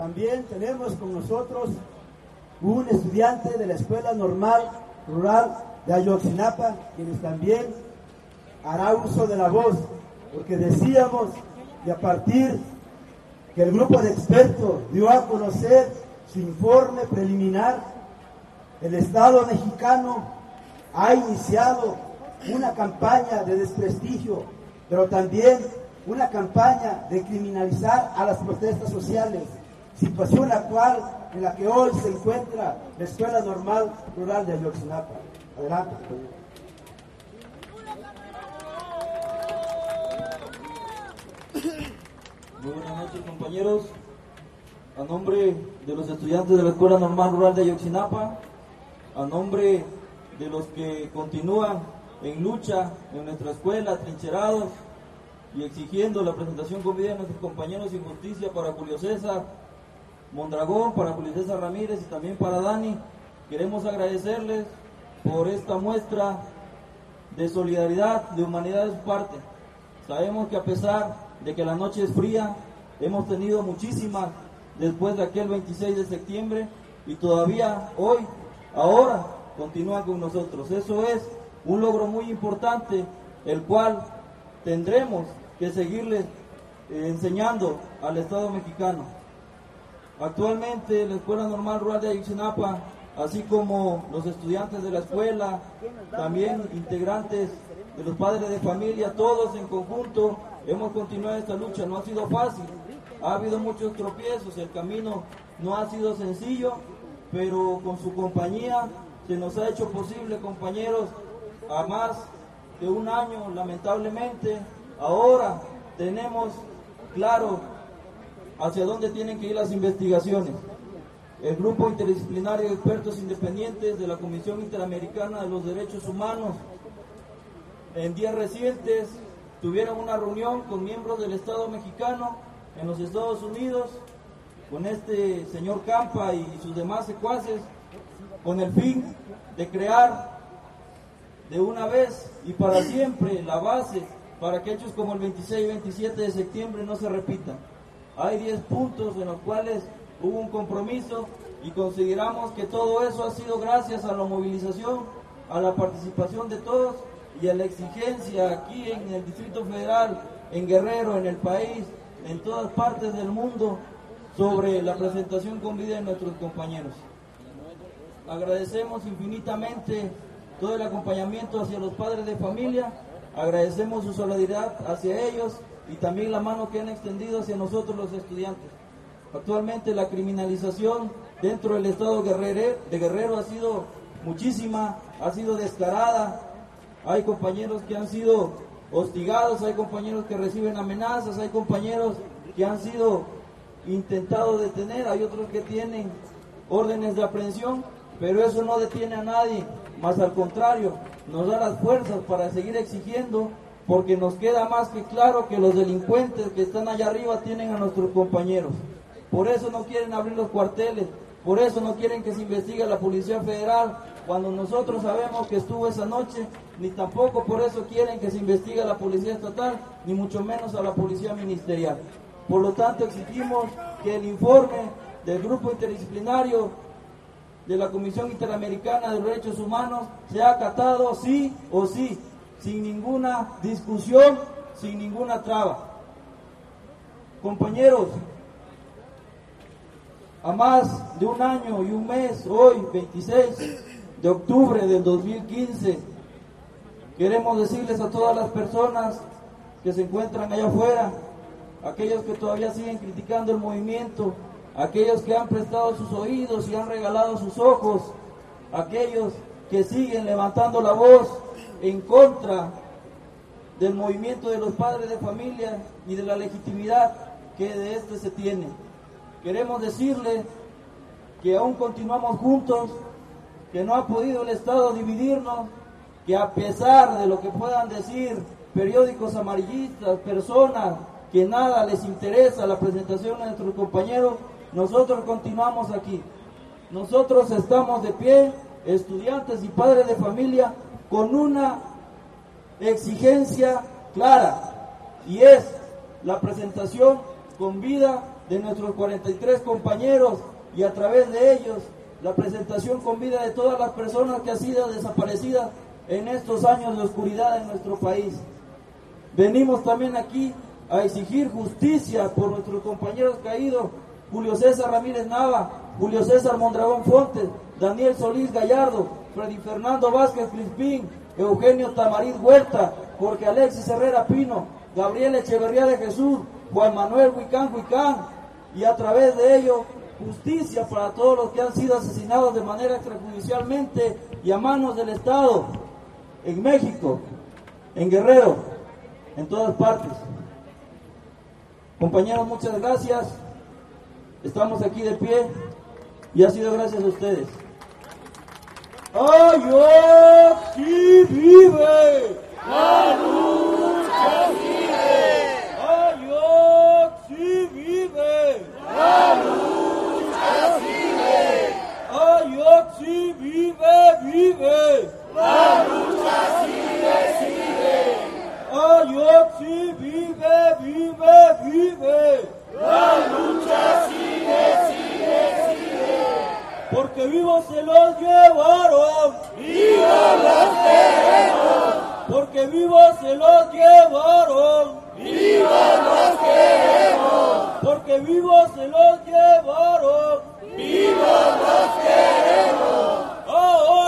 También tenemos con nosotros un estudiante de la Escuela Normal Rural de Ayotzinapa, quien también hará uso de la voz, porque decíamos que a partir que el grupo de expertos dio a conocer su informe preliminar, el Estado mexicano ha iniciado una campaña de desprestigio, pero también una campaña de criminalizar a las protestas sociales, situación actual en la que hoy se encuentra la Escuela Normal Rural de Ayotzinapa. Adelante. Muy buenas noches, compañeros. A nombre de los estudiantes de la Escuela Normal Rural de Ayotzinapa, a nombre de los que continúan en lucha en nuestra escuela, atrincherados y exigiendo la presentación con vida de nuestros compañeros sin justicia para Julio César Mondragón, para Julio César Ramírez y también para Dani, queremos agradecerles por esta muestra de solidaridad, de humanidad de su parte. Sabemos que a pesar de que la noche es fría, hemos tenido muchísimas después de aquel 26 de septiembre y todavía hoy, ahora, continúan con nosotros. Eso es un logro muy importante, el cual tendremos que seguirles enseñando al Estado mexicano. Actualmente la Escuela Normal Rural de Ayotzinapa, así como los estudiantes de la escuela, también integrantes de los padres de familia, todos en conjunto hemos continuado esta lucha. No ha sido fácil, ha habido muchos tropiezos, el camino no ha sido sencillo, pero con su compañía se nos ha hecho posible, compañeros, a más de un año, lamentablemente. Ahora tenemos claro hacia dónde tienen que ir las investigaciones. El Grupo Interdisciplinario de Expertos Independientes de la Comisión Interamericana de los Derechos Humanos, en días recientes, tuvieron una reunión con miembros del Estado mexicano en los Estados Unidos, con este señor Campa y sus demás secuaces, con el fin de crear de una vez y para siempre la base para que hechos como el 26 y 27 de septiembre no se repitan. Hay 10 puntos en los cuales hubo un compromiso y consideramos que todo eso ha sido gracias a la movilización, a la participación de todos y a la exigencia aquí en el Distrito Federal, en Guerrero, en el país, en todas partes del mundo, sobre la presentación con vida de nuestros compañeros. Agradecemos infinitamente todo el acompañamiento hacia los padres de familia, agradecemos su solidaridad hacia ellos y también la mano que han extendido hacia nosotros los estudiantes. Actualmente la criminalización dentro del estado de Guerrero ha sido muchísima, ha sido descarada. Hay compañeros que han sido hostigados, hay compañeros que reciben amenazas, hay compañeros que han sido intentados detener, hay otros que tienen órdenes de aprehensión, pero eso no detiene a nadie, más al contrario, nos da las fuerzas para seguir exigiendo, porque nos queda más que claro que los delincuentes que están allá arriba tienen a nuestros compañeros. Por eso no quieren abrir los cuarteles, por eso no quieren que se investigue a la Policía Federal, cuando nosotros sabemos que estuvo esa noche, ni tampoco por eso quieren que se investigue a la Policía Estatal, ni mucho menos a la Policía Ministerial. Por lo tanto, exigimos que el informe del Grupo Interdisciplinario de la Comisión Interamericana de Derechos Humanos sea acatado sí o sí, sin ninguna discusión, sin ninguna traba. Compañeros, a más de un año y un mes, hoy 26 de octubre del 2015, queremos decirles a todas las personas que se encuentran allá afuera, aquellos que todavía siguen criticando el movimiento, aquellos que han prestado sus oídos y han regalado sus ojos, aquellos que siguen levantando la voz en contra del movimiento de los padres de familia y de la legitimidad que de este se tiene. Queremos decirles que aún continuamos juntos, que no ha podido el Estado dividirnos, que a pesar de lo que puedan decir periódicos amarillistas, personas que nada les interesa la presentación de nuestros compañeros, nosotros continuamos aquí. Nosotros estamos de pie, estudiantes y padres de familia, con una exigencia clara, y es la presentación con vida de nuestros 43 compañeros y a través de ellos la presentación con vida de todas las personas que han sido desaparecidas en estos años de oscuridad en nuestro país. Venimos también aquí a exigir justicia por nuestros compañeros caídos, Julio César Ramírez Nava, Julio César Mondragón Fontes, Daniel Solís Gallardo, Freddy Fernando Vázquez Crispín, Eugenio Tamariz Huerta, Jorge Alexis Herrera Pino, Gabriel Echeverría de Jesús, Juan Manuel Huicán Huicán, y a través de ello justicia para todos los que han sido asesinados de manera extrajudicialmente y a manos del Estado, en México, en Guerrero, en todas partes. Compañeros, muchas gracias. Estamos aquí de pie y ha sido gracias a ustedes. ¡Ayoxi vive! ¡La lucha sigue! ¡Ayoxi vive! ¡La lucha sigue! ¡Ayoxi vive, vive! ¡La lucha sigue, sigue! ¡Ayoxi vive, vive, vive! ¡La lucha sigue, sigue, sigue! Porque vivos se los llevaron, vivos los queremos. Porque vivos se los llevaron, vivos los queremos. Porque vivos se los llevaron, vivos los queremos.